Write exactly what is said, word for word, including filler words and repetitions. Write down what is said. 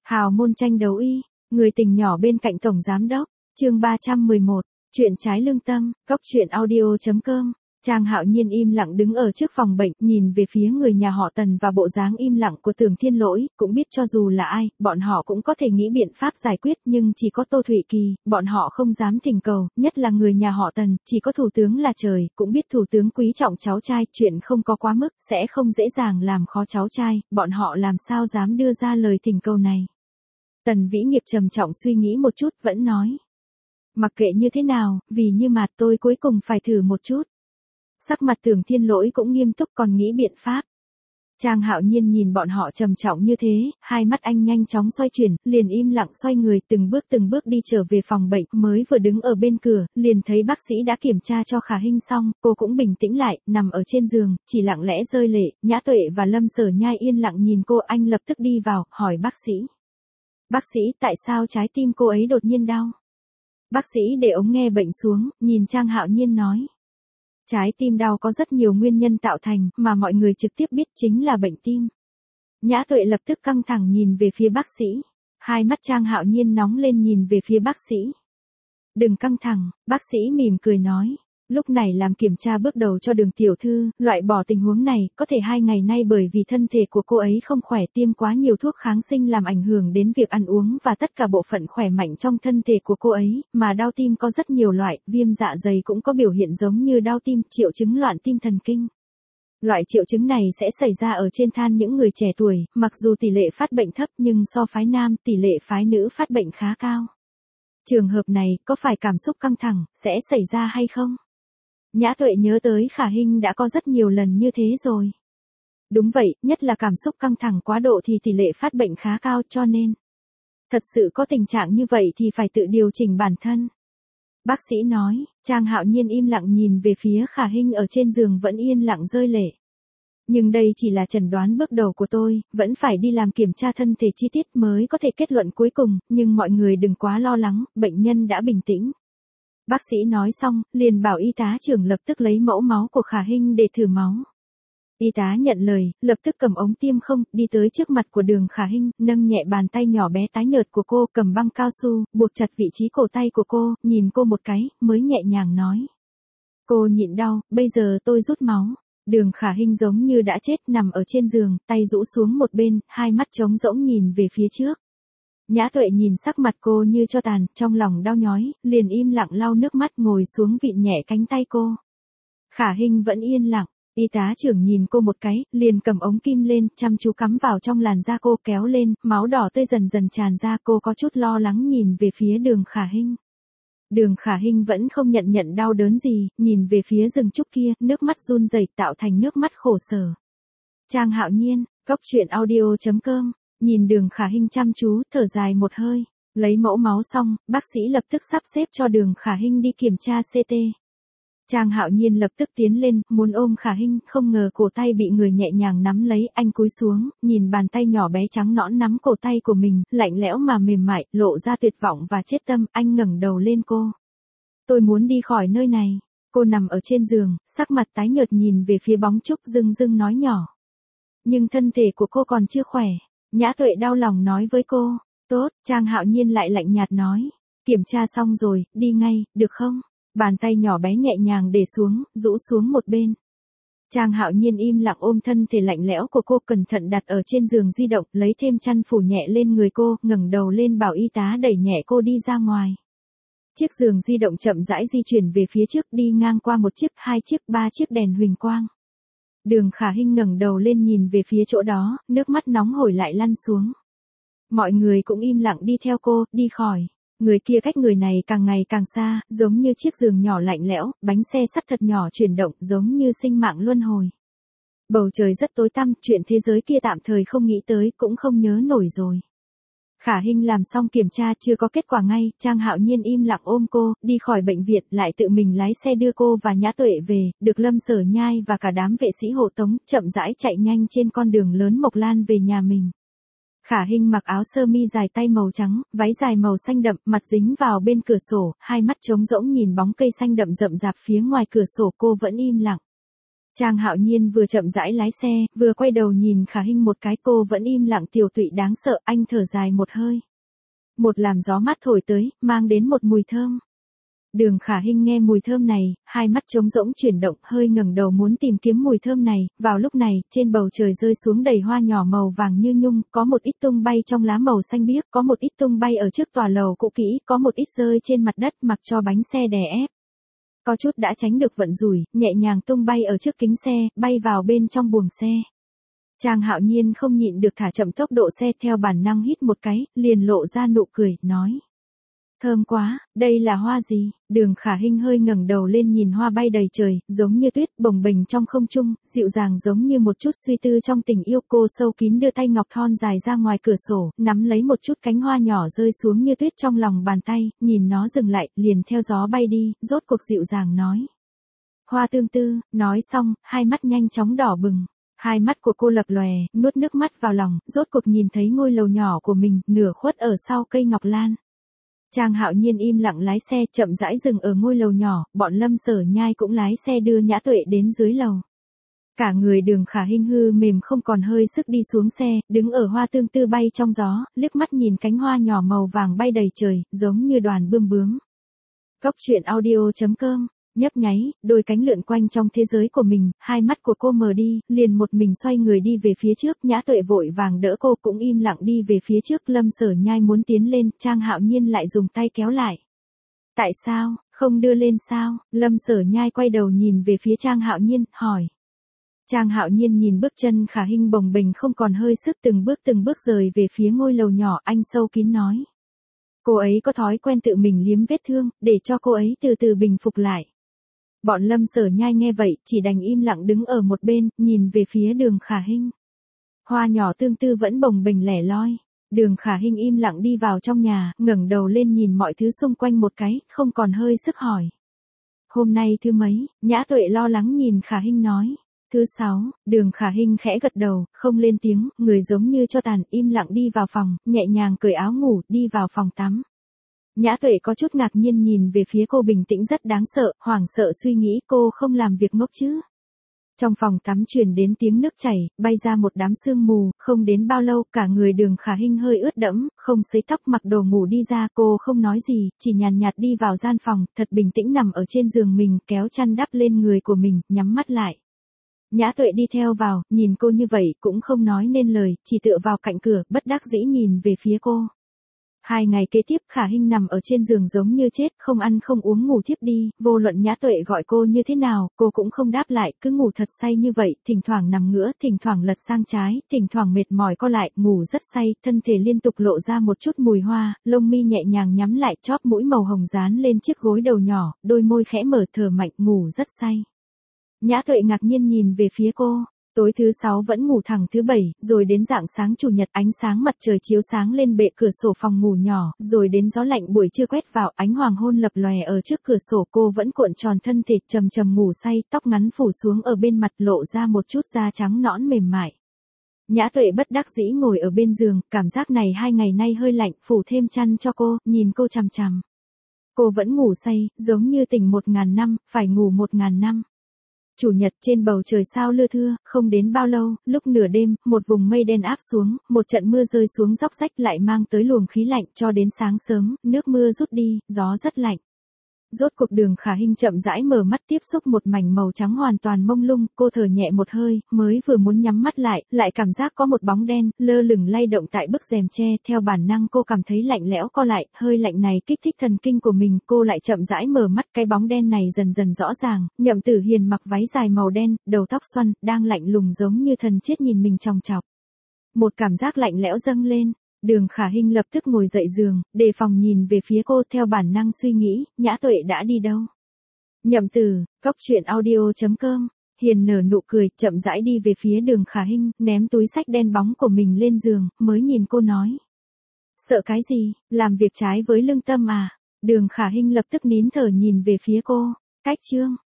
Hào môn tranh đấu y, người tình nhỏ bên cạnh tổng giám đốc, chương ba trăm mười một, chuyện trái lương tâm, cốc truyện audio.com. Trang Hạo Nhiên im lặng đứng ở trước phòng bệnh, nhìn về phía người nhà họ Tần và bộ dáng im lặng của Tưởng Thiên Lỗi, cũng biết cho dù là ai, bọn họ cũng có thể nghĩ biện pháp giải quyết, nhưng chỉ có Tô Thụy Kỳ, bọn họ không dám thỉnh cầu, nhất là người nhà họ Tần, chỉ có thủ tướng là trời, cũng biết thủ tướng quý trọng cháu trai, chuyện không có quá mức, sẽ không dễ dàng làm khó cháu trai, bọn họ làm sao dám đưa ra lời thỉnh cầu này. Tần Vĩ Nghiệp trầm trọng suy nghĩ một chút, vẫn nói. Mặc kệ như thế nào, vì như mặt tôi cuối cùng phải thử một chút. Sắc mặt Tưởng Thiên Lỗi cũng nghiêm túc còn nghĩ biện pháp. Trang Hạo Nhiên nhìn bọn họ trầm trọng như thế, hai mắt anh nhanh chóng xoay chuyển, liền im lặng xoay người từng bước từng bước đi trở về phòng bệnh, mới vừa đứng ở bên cửa, liền thấy bác sĩ đã kiểm tra cho Khả Hinh xong, cô cũng bình tĩnh lại, nằm ở trên giường, chỉ lặng lẽ rơi lệ, Nhã Tuệ và Lâm Sở Nhai yên lặng nhìn cô, anh lập tức đi vào, hỏi bác sĩ. Bác sĩ, tại sao trái tim cô ấy đột nhiên đau? Bác sĩ để ống nghe bệnh xuống, nhìn Trang Hạo Nhiên nói. Trái tim đau có rất nhiều nguyên nhân tạo thành, mà mọi người trực tiếp biết chính là bệnh tim. Nhã Tuệ lập tức căng thẳng nhìn về phía bác sĩ. Hai mắt Trang Hạo Nhiên nóng lên nhìn về phía bác sĩ. Đừng căng thẳng, bác sĩ mỉm cười nói. Lúc này làm kiểm tra bước đầu cho Đường tiểu thư, loại bỏ tình huống này, có thể hai ngày nay bởi vì thân thể của cô ấy không khỏe, tiêm quá nhiều thuốc kháng sinh làm ảnh hưởng đến việc ăn uống và tất cả bộ phận khỏe mạnh trong thân thể của cô ấy, mà đau tim có rất nhiều loại, viêm dạ dày cũng có biểu hiện giống như đau tim, triệu chứng loạn tim thần kinh. Loại triệu chứng này sẽ xảy ra ở trên than những người trẻ tuổi, mặc dù tỷ lệ phát bệnh thấp nhưng so phái nam, tỷ lệ phái nữ phát bệnh khá cao. Trường hợp này, có phải cảm xúc căng thẳng, sẽ xảy ra hay không? Nhã Tuệ nhớ tới Khả Hinh đã có rất nhiều lần như thế rồi. Đúng vậy, nhất là cảm xúc căng thẳng quá độ thì tỷ lệ phát bệnh khá cao, cho nên. Thật sự có tình trạng như vậy thì phải tự điều chỉnh bản thân. Bác sĩ nói, Trang Hạo Nhiên im lặng nhìn về phía Khả Hinh ở trên giường vẫn yên lặng rơi lệ. Nhưng đây chỉ là chẩn đoán bước đầu của tôi, vẫn phải đi làm kiểm tra thân thể chi tiết mới có thể kết luận cuối cùng, nhưng mọi người đừng quá lo lắng, bệnh nhân đã bình tĩnh. Bác sĩ nói xong, liền bảo y tá trưởng lập tức lấy mẫu máu của Khả Hinh để thử máu. Y tá nhận lời, lập tức cầm ống tiêm không, đi tới trước mặt của Đường Khả Hinh, nâng nhẹ bàn tay nhỏ bé tái nhợt của cô, cầm băng cao su, buộc chặt vị trí cổ tay của cô, nhìn cô một cái, mới nhẹ nhàng nói. Cô nhịn đau, bây giờ tôi rút máu. Đường Khả Hinh giống như đã chết, nằm ở trên giường, tay rũ xuống một bên, hai mắt trống rỗng nhìn về phía trước. Nhã Tuệ nhìn sắc mặt cô như cho tàn, trong lòng đau nhói, liền im lặng lau nước mắt ngồi xuống vịn nhẹ cánh tay cô. Khả Hinh vẫn yên lặng, y tá trưởng nhìn cô một cái, liền cầm ống kim lên, chăm chú cắm vào trong làn da cô kéo lên, máu đỏ tươi dần dần tràn ra, cô có chút lo lắng nhìn về phía Đường Khả Hinh. Đường Khả Hinh vẫn không nhận nhận đau đớn gì, nhìn về phía rừng trúc kia, nước mắt run rẩy tạo thành nước mắt khổ sở. Trang Hạo Nhiên, cốc truyện audio.com. Nhìn Đường Khả Hinh chăm chú, thở dài một hơi, lấy mẫu máu xong, bác sĩ lập tức sắp xếp cho Đường Khả Hinh đi kiểm tra xê tê. Trang Hạo Nhiên lập tức tiến lên, muốn ôm Khả Hinh, không ngờ cổ tay bị người nhẹ nhàng nắm lấy, anh cúi xuống, nhìn bàn tay nhỏ bé trắng nõn nắm cổ tay của mình, lạnh lẽo mà mềm mại, lộ ra tuyệt vọng và chết tâm, anh ngẩng đầu lên cô. Tôi muốn đi khỏi nơi này. Cô nằm ở trên giường, sắc mặt tái nhợt nhìn về phía bóng trúc dưng dưng nói nhỏ. Nhưng thân thể của cô còn chưa khỏe. Nhã Tuệ đau lòng nói với cô, tốt, Trang Hạo Nhiên lại lạnh nhạt nói, kiểm tra xong rồi, đi ngay, được không? Bàn tay nhỏ bé nhẹ nhàng để xuống, rũ xuống một bên. Trang Hạo Nhiên im lặng ôm thân thể lạnh lẽo của cô cẩn thận đặt ở trên giường di động, lấy thêm chăn phủ nhẹ lên người cô, ngẩng đầu lên bảo y tá đẩy nhẹ cô đi ra ngoài. Chiếc giường di động chậm rãi di chuyển về phía trước đi ngang qua một chiếc, hai chiếc, ba chiếc đèn huỳnh quang. Đường Khả Hinh ngẩng đầu lên nhìn về phía chỗ đó, nước mắt nóng hổi lại lăn xuống. Mọi người cũng im lặng đi theo cô, đi khỏi. Người kia cách người này càng ngày càng xa, giống như chiếc giường nhỏ lạnh lẽo, bánh xe sắt thật nhỏ chuyển động, giống như sinh mạng luân hồi. Bầu trời rất tối tăm, chuyện thế giới kia tạm thời không nghĩ tới, cũng không nhớ nổi rồi. Khả Hinh làm xong kiểm tra chưa có kết quả ngay, Trang Hạo Nhiên im lặng ôm cô, đi khỏi bệnh viện, lại tự mình lái xe đưa cô và Nhã Tuệ về, được Lâm Sở Nhai và cả đám vệ sĩ hộ tống, chậm rãi chạy nhanh trên con đường lớn Mộc Lan về nhà mình. Khả Hinh mặc áo sơ mi dài tay màu trắng, váy dài màu xanh đậm, mặt dính vào bên cửa sổ, hai mắt trống rỗng nhìn bóng cây xanh đậm rậm rạp phía ngoài cửa sổ, cô vẫn im lặng. Trang Hạo Nhiên vừa chậm rãi lái xe, vừa quay đầu nhìn Khả Hinh một cái, cô vẫn im lặng tiều tụy đáng sợ, anh thở dài một hơi. Một làn gió mát thổi tới, mang đến một mùi thơm. Đường Khả Hinh nghe mùi thơm này, hai mắt trống rỗng chuyển động, hơi ngẩng đầu muốn tìm kiếm mùi thơm này. Vào lúc này, trên bầu trời rơi xuống đầy hoa nhỏ màu vàng như nhung, có một ít tung bay trong lá màu xanh biếc, có một ít tung bay ở trước tòa lầu cũ kỹ, có một ít rơi trên mặt đất mặc cho bánh xe đè ép. Có chút đã tránh được vận rủi, nhẹ nhàng tung bay ở trước kính xe, bay vào bên trong buồng xe. Trang Hạo Nhiên không nhịn được thả chậm tốc độ xe, theo bản năng hít một cái, liền lộ ra nụ cười, nói. Thơm quá, đây là hoa gì? Đường Khả Hinh hơi ngẩng đầu lên nhìn hoa bay đầy trời, giống như tuyết bồng bềnh trong không trung, dịu dàng giống như một chút suy tư trong tình yêu. Cô sâu kín đưa tay ngọc thon dài ra ngoài cửa sổ, nắm lấy một chút cánh hoa nhỏ rơi xuống như tuyết trong lòng bàn tay, nhìn nó dừng lại, liền theo gió bay đi, rốt cuộc dịu dàng nói. Hoa tương tư, nói xong, hai mắt nhanh chóng đỏ bừng. Hai mắt của cô lập lòe, nuốt nước mắt vào lòng, rốt cuộc nhìn thấy ngôi lầu nhỏ của mình, nửa khuất ở sau cây ngọc lan. Trang Hạo Nhiên im lặng lái xe, chậm rãi dừng ở ngôi lầu nhỏ, bọn Lâm Sở Nhai cũng lái xe đưa Nhã Tuệ đến dưới lầu. Cả người Đường Khả Hinh hư mềm không còn hơi sức đi xuống xe, đứng ở hoa tương tư bay trong gió, liếc mắt nhìn cánh hoa nhỏ màu vàng bay đầy trời, giống như đoàn bươm bướm. Cốc truyện audio chấm com. Nhấp nháy, đôi cánh lượn quanh trong thế giới của mình, hai mắt của cô mờ đi, liền một mình xoay người đi về phía trước. Nhã Tuệ vội vàng đỡ cô, cũng im lặng đi về phía trước. Lâm Sở Nhai muốn tiến lên, Trang Hạo Nhiên lại dùng tay kéo lại. Tại sao, không đưa lên sao? Lâm Sở Nhai quay đầu nhìn về phía Trang Hạo Nhiên, hỏi. Trang Hạo Nhiên nhìn bước chân Khả Hinh bồng bềnh không còn hơi sức, từng bước từng bước rời về phía ngôi lầu nhỏ, anh sâu kín nói. Cô ấy có thói quen tự mình liếm vết thương, để cho cô ấy từ từ bình phục lại. Bọn Lâm Sở Nhai nghe vậy, chỉ đành im lặng đứng ở một bên, nhìn về phía Đường Khả Hinh. Hoa nhỏ tương tư vẫn bồng bềnh lẻ loi. Đường Khả Hinh im lặng đi vào trong nhà, ngẩng đầu lên nhìn mọi thứ xung quanh một cái, không còn hơi sức hỏi. Hôm nay thứ mấy? Nhã Tuệ lo lắng nhìn Khả Hinh nói. Thứ sáu. Đường Khả Hinh khẽ gật đầu, không lên tiếng, người giống như cho tàn, im lặng đi vào phòng, nhẹ nhàng cởi áo ngủ, đi vào phòng tắm. Nhã Tuệ có chút ngạc nhiên nhìn về phía cô, bình tĩnh rất đáng sợ, hoảng sợ suy nghĩ cô không làm việc ngốc chứ. Trong phòng tắm truyền đến tiếng nước chảy, bay ra một đám sương mù, không đến bao lâu cả người Đường Khả Hinh hơi ướt đẫm, không sấy tóc mặc đồ ngủ đi ra. Cô không nói gì, chỉ nhàn nhạt đi vào gian phòng, thật bình tĩnh nằm ở trên giường mình, kéo chăn đắp lên người của mình, nhắm mắt lại. Nhã Tuệ đi theo vào, nhìn cô như vậy cũng không nói nên lời, chỉ tựa vào cạnh cửa, bất đắc dĩ nhìn về phía cô. Hai ngày kế tiếp Khả Hinh nằm ở trên giường giống như chết, không ăn không uống ngủ thiếp đi, vô luận Nhã Tuệ gọi cô như thế nào, cô cũng không đáp lại, cứ ngủ thật say như vậy, thỉnh thoảng nằm ngửa, thỉnh thoảng lật sang trái, thỉnh thoảng mệt mỏi co lại, ngủ rất say, thân thể liên tục lộ ra một chút mùi hoa, lông mi nhẹ nhàng nhắm lại, chóp mũi màu hồng dán lên chiếc gối đầu nhỏ, đôi môi khẽ mở thở mạnh, ngủ rất say. Nhã Tuệ ngạc nhiên nhìn về phía cô. Tối thứ sáu vẫn ngủ thẳng thứ bảy, rồi đến rạng sáng chủ nhật ánh sáng mặt trời chiếu sáng lên bệ cửa sổ phòng ngủ nhỏ, rồi đến gió lạnh buổi trưa quét vào, ánh hoàng hôn lập lòe ở trước cửa sổ. Cô vẫn cuộn tròn thân thể, trầm trầm ngủ say, tóc ngắn phủ xuống ở bên mặt, lộ ra một chút da trắng nõn mềm mại. Nhã Tuệ bất đắc dĩ ngồi ở bên giường, cảm giác này hai ngày nay hơi lạnh, phủ thêm chăn cho cô, nhìn cô chằm chằm. Cô vẫn ngủ say, giống như tỉnh một ngàn năm, phải ngủ một ngàn năm. Chủ nhật trên bầu trời sao lưa thưa, không đến bao lâu, lúc nửa đêm, một vùng mây đen áp xuống, một trận mưa rơi xuống róc rách lại mang tới luồng khí lạnh, cho đến sáng sớm, nước mưa rút đi, gió rất lạnh. Rốt cuộc Đường Khả Hinh chậm rãi mở mắt, tiếp xúc một mảnh màu trắng hoàn toàn mông lung, cô thở nhẹ một hơi, mới vừa muốn nhắm mắt lại, lại cảm giác có một bóng đen, lơ lửng lay động tại bức rèm tre, theo bản năng cô cảm thấy lạnh lẽo co lại, hơi lạnh này kích thích thần kinh của mình, cô lại chậm rãi mở mắt, cái bóng đen này dần dần rõ ràng, Nhậm Tử Hiền mặc váy dài màu đen, đầu tóc xoăn, đang lạnh lùng giống như thần chết nhìn mình chòng chọc. Một cảm giác lạnh lẽo dâng lên. Đường Khả Hinh lập tức ngồi dậy giường, đề phòng nhìn về phía cô, theo bản năng suy nghĩ, Nhã Tuệ đã đi đâu? Nhậm Tử, cốc truyện audio chấm com. Hiền nở nụ cười, chậm rãi đi về phía Đường Khả Hinh, ném túi xách đen bóng của mình lên giường, mới nhìn cô nói. Sợ cái gì, làm việc trái với lương tâm à? Đường Khả Hinh lập tức nín thở nhìn về phía cô. Cách chương.